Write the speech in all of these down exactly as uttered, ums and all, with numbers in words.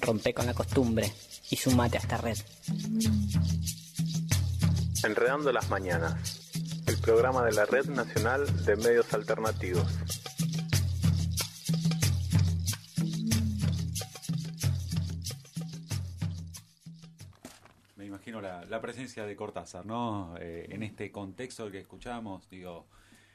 Rompe con la costumbre y sumate a esta red. Enredando las Mañanas, el programa de la Red Nacional de Medios Alternativos. Me imagino la, la presencia de Cortázar, ¿no? Eh, en este contexto que escuchamos, digo,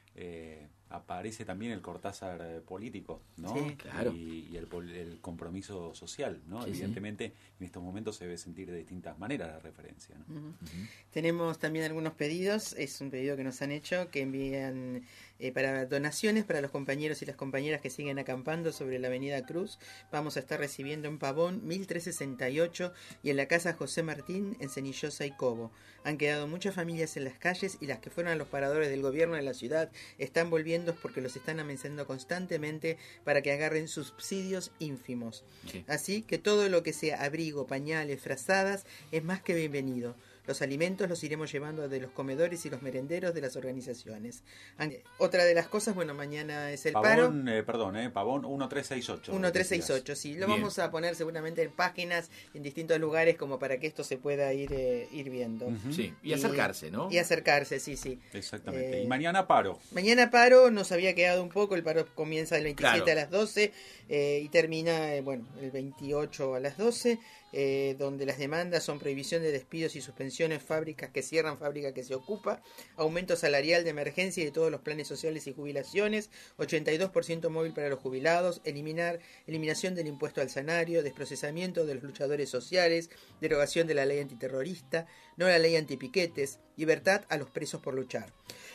eh, aparece también el Cortázar eh, político, ¿no? Sí, claro. Y, y el, el compromiso social, ¿no? Sí, Evidentemente, sí. En estos momentos se debe sentir de distintas maneras la referencia, ¿no? Uh-huh. Uh-huh. Tenemos también algunos pedidos. Es un pedido que nos han hecho, que envían eh, para donaciones para los compañeros y las compañeras que siguen acampando sobre la avenida Cruz. Vamos a estar recibiendo en Pavón mil trescientos sesenta y ocho y en la casa José Martín en Cenillosa y Cobo. Han quedado muchas familias en las calles y las que fueron a los paradores del gobierno de la ciudad están volviendo porque los están amenazando constantemente para que agarren subsidios ínfimos. Sí. Así que todo lo que sea abrigo, pañales, frazadas es más que bienvenido. Los alimentos los iremos llevando de los comedores y los merenderos de las organizaciones. Otra de las cosas, bueno, mañana es el Pavón, paro. Eh, perdón, eh, Pavón uno tres seis ocho. uno tres seis ocho, sí. Lo Bien. Vamos a poner seguramente en páginas, en distintos lugares, como para que esto se pueda ir eh, ir viendo. Uh-huh. Sí, y, y acercarse, ¿no? Y acercarse, sí, sí. Exactamente. Eh, y mañana paro. Mañana paro, nos había quedado un poco, el paro comienza el veintisiete claro. a las doce eh, y termina, eh, bueno, el veintiocho a las doce. Eh, donde las demandas son prohibición de despidos y suspensiones, fábricas que cierran, fábrica que se ocupa, aumento salarial de emergencia y de todos los planes sociales y jubilaciones, ochenta y dos por ciento móvil para los jubilados, eliminar eliminación del impuesto al salario, desprocesamiento de los luchadores sociales, derogación de la ley antiterrorista, no la ley antipiquetes, libertad a los presos por luchar.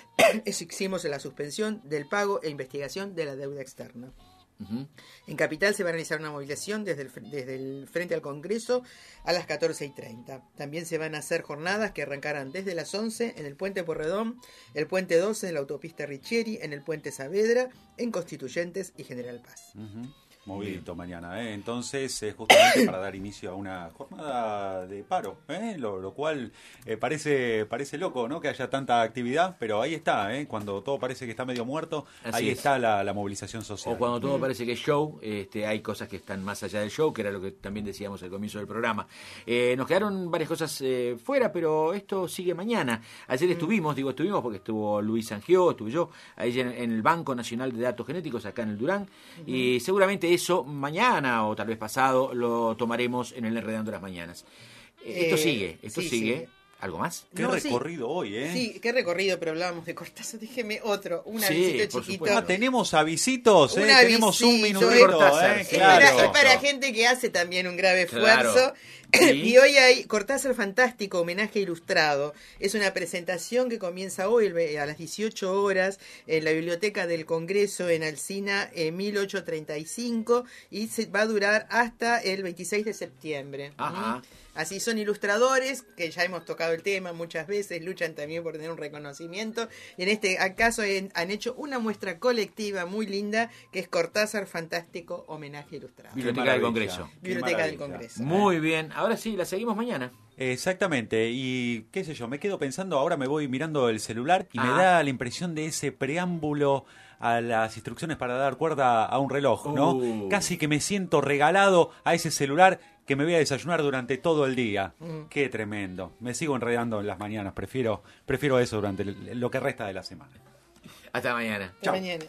Exigimos la suspensión del pago e investigación de la deuda externa. Uh-huh. En Capital se va a realizar una movilización desde el, desde el frente al Congreso a las catorce y treinta. También se van a hacer jornadas que arrancarán desde las once en el Puente Porredón, el Puente doce en la autopista Richieri, en el Puente Saavedra, en Constituyentes y General Paz. Uh-huh. Movidito mañana, ¿eh? Entonces, eh, justamente para dar inicio a una jornada de paro, ¿eh? lo, lo cual eh, parece parece loco, ¿no? Que haya tanta actividad, pero ahí está, ¿eh? Cuando todo parece que está medio muerto, Así ahí es. está la, la movilización social. O cuando todo mm. parece que es show, este, hay cosas que están más allá del show, que era lo que también decíamos al comienzo del programa. Eh, nos quedaron varias cosas eh, fuera, pero esto sigue mañana. Ayer mm. estuvimos, digo estuvimos porque estuvo Luis Sangió, estuve yo, ahí en, en el Banco Nacional de Datos Genéticos, acá en el Durán, mm. y seguramente eso mañana o tal vez pasado lo tomaremos en el Enredando las Mañanas. Eh, esto sigue, esto sí, sigue. Sí. ¿Algo más? Qué no, recorrido sí. hoy, ¿eh? Sí, qué recorrido, pero hablábamos de Cortázar. Déjeme otro, un avisito sí, chiquito. Ah, tenemos avisitos, ¿eh? Un tenemos un minutito, ¿eh? Es, claro. para, es para gente que hace también un grave esfuerzo. Claro. ¿Sí? Y hoy hay Cortázar Fantástico, homenaje ilustrado. Es una presentación que comienza hoy a las dieciocho horas en la Biblioteca del Congreso en Alsina en mil ochocientos treinta y cinco y se va a durar hasta el veintiséis de septiembre. Ajá. Así son ilustradores, que ya hemos tocado el tema muchas veces, luchan también por tener un reconocimiento. Y en este caso han hecho una muestra colectiva muy linda, que es Cortázar Fantástico, homenaje ilustrado. Biblioteca del Congreso. Biblioteca del Congreso. Muy bien, ahora sí, la seguimos mañana. Exactamente, y qué sé yo, me quedo pensando, ahora me voy mirando el celular y ah. me da la impresión de ese preámbulo a las instrucciones para dar cuerda a un reloj, ¿no? Uh. Casi que me siento regalado a ese celular que me voy a desayunar durante todo el día. Mm. Qué tremendo. Me sigo enredando en las mañanas, prefiero prefiero eso durante lo que resta de la semana. Hasta mañana. Hasta mañana.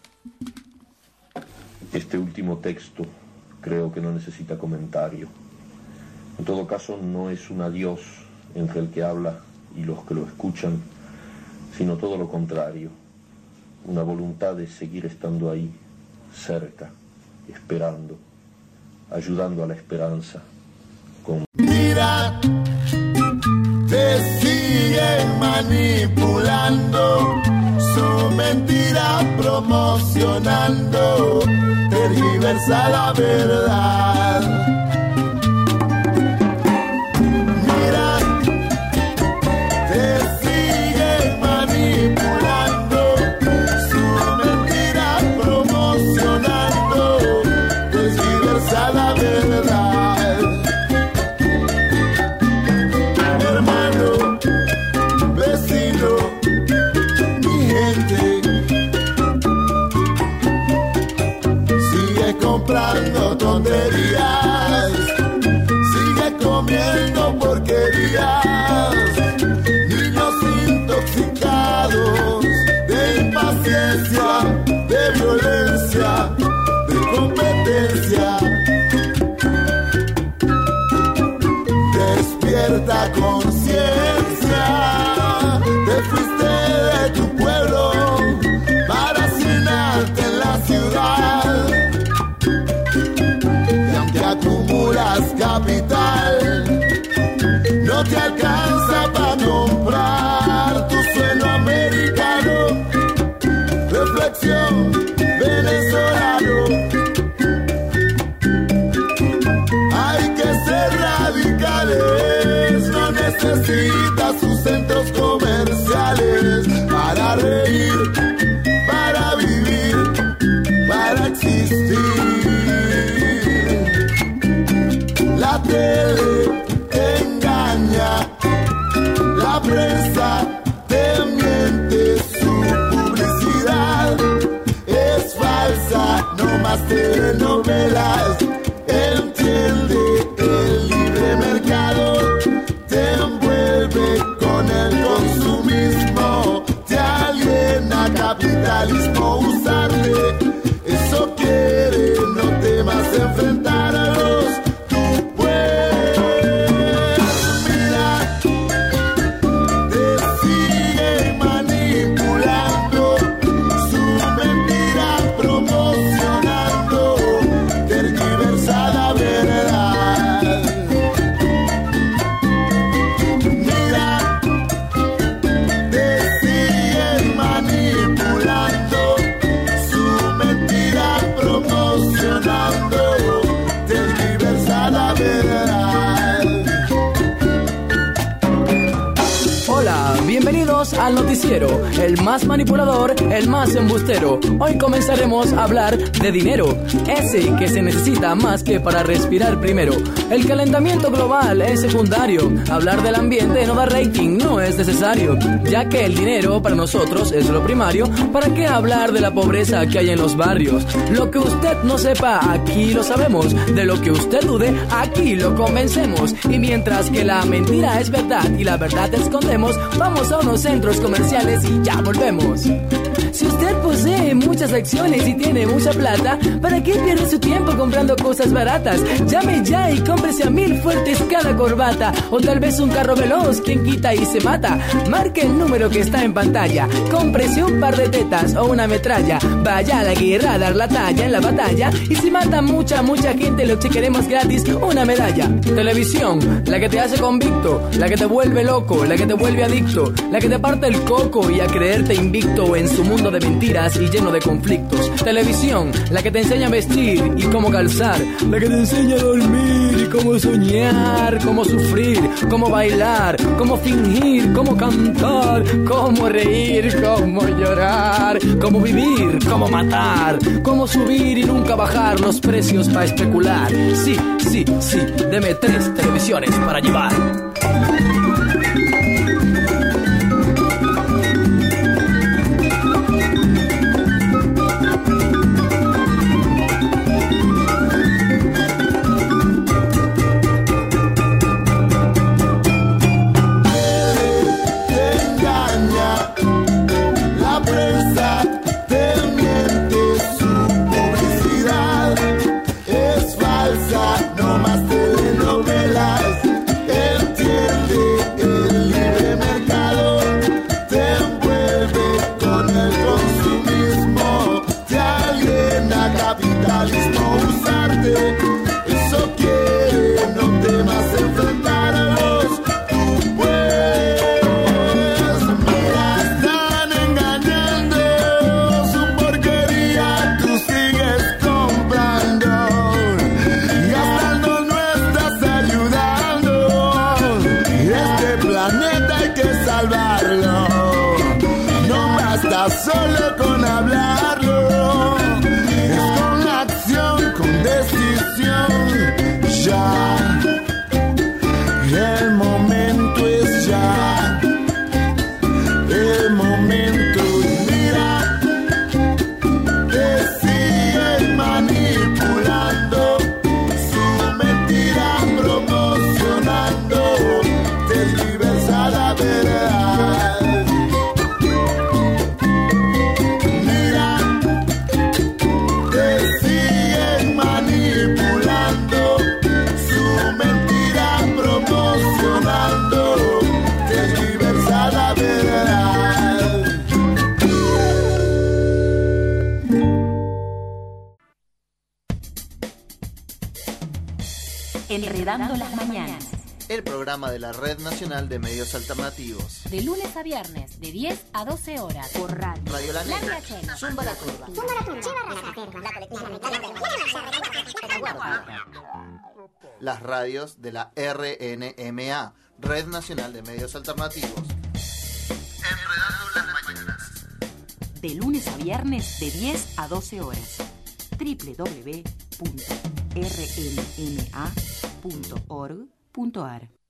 Este último texto creo que no necesita comentario. En todo caso, no es un adiós entre el que habla y los que lo escuchan, sino todo lo contrario. Una voluntad de seguir estando ahí, cerca, esperando, ayudando a la esperanza. Con... Mira, te siguen manipulando, su mentira promocionando, tergiversa la verdad. Comprando tonterías comiendo porquerías, niños intoxicados de impaciencia, de violencia, de competencia. Despierta conciencia, te fuiste de tu pueblo para hacinarte en la ciudad, y aunque acumulas capital, no te alcanza para comprar tu sueño americano. Reflexión, venezolano, hay que ser radicales, no necesitas sus centros comerciales para reír, para vivir, para existir. La tele te engaña, la prensa te miente, su publicidad es falsa, no más telenovelas. Entiende, el libre mercado te envuelve con el consumismo, te aliena capitalismo, usarte, eso quiere, no temas enfrentar a los tu puedes. Mira, te sigue manipulando, su mentira promocionando, tergiversada verdad. Mira, te siguen manipulando, su mentira promocionando, tergiversada verdad. Hola, bienvenidos al noticiero, el más manipulador, el más embustero. Hoy comenzaremos a hablar de dinero, ese que se necesita más que para respirar primero. El calentamiento global es secundario, hablar del ambiente no da rating, no es necesario, ya que el dinero para nosotros es lo primario. ¿Para qué hablar de la pobreza que hay en los barrios? Lo que usted no sepa, aquí lo sabemos. De lo que usted dude, aquí lo convencemos. Y mientras que la mentira es verdad y la verdad escondemos, vamos a unos centros comerciales y ya volvemos. Si usted posee muchas acciones y tiene mucha plata, ¿para qué pierde su tiempo comprando cosas baratas? Llame ya y cómprese a mil fuertes cada corbata, o tal vez un carro veloz, quien quita y se mata. Marque el número que está en pantalla, cómprese un par de tetas o una metralla, vaya a la guerra a dar la talla en la batalla, y si mata mucha, mucha gente, lo chequeremos gratis, una medalla. Televisión, la que te hace convicto, la que te vuelve loco, la que te vuelve adicto, la que te parte el coco y a creerte invicto en su mundo de mentiras y lleno de conflictos. Televisión, la que te enseña a vestir y cómo calzar, la que te enseña a dormir y cómo soñar, cómo sufrir, cómo bailar, cómo fingir, cómo cantar, cómo reír, cómo llorar, cómo vivir, cómo matar, cómo subir y nunca bajar los precios para especular. Sí, sí, sí, deme tres televisiones para llevar. Solo con hablarlo, es con acción, con decisión, ya, el momento es ya, el momento, mira, te siguen manipulando, su mentira promocionando. Enredando las Mañanas. El programa de la Red Nacional de Medios Alternativos. De lunes a viernes, de diez a doce horas. Por radio. Radio La Negra. Zumba la Curva. Zumba la Curva. La colectiva. Las radios de la R N M A, Red Nacional de Medios Alternativos. Enredando las Mañanas. De lunes a viernes, de diez a doce horas. doble u doble u doble u punto r n m a punto org punto a r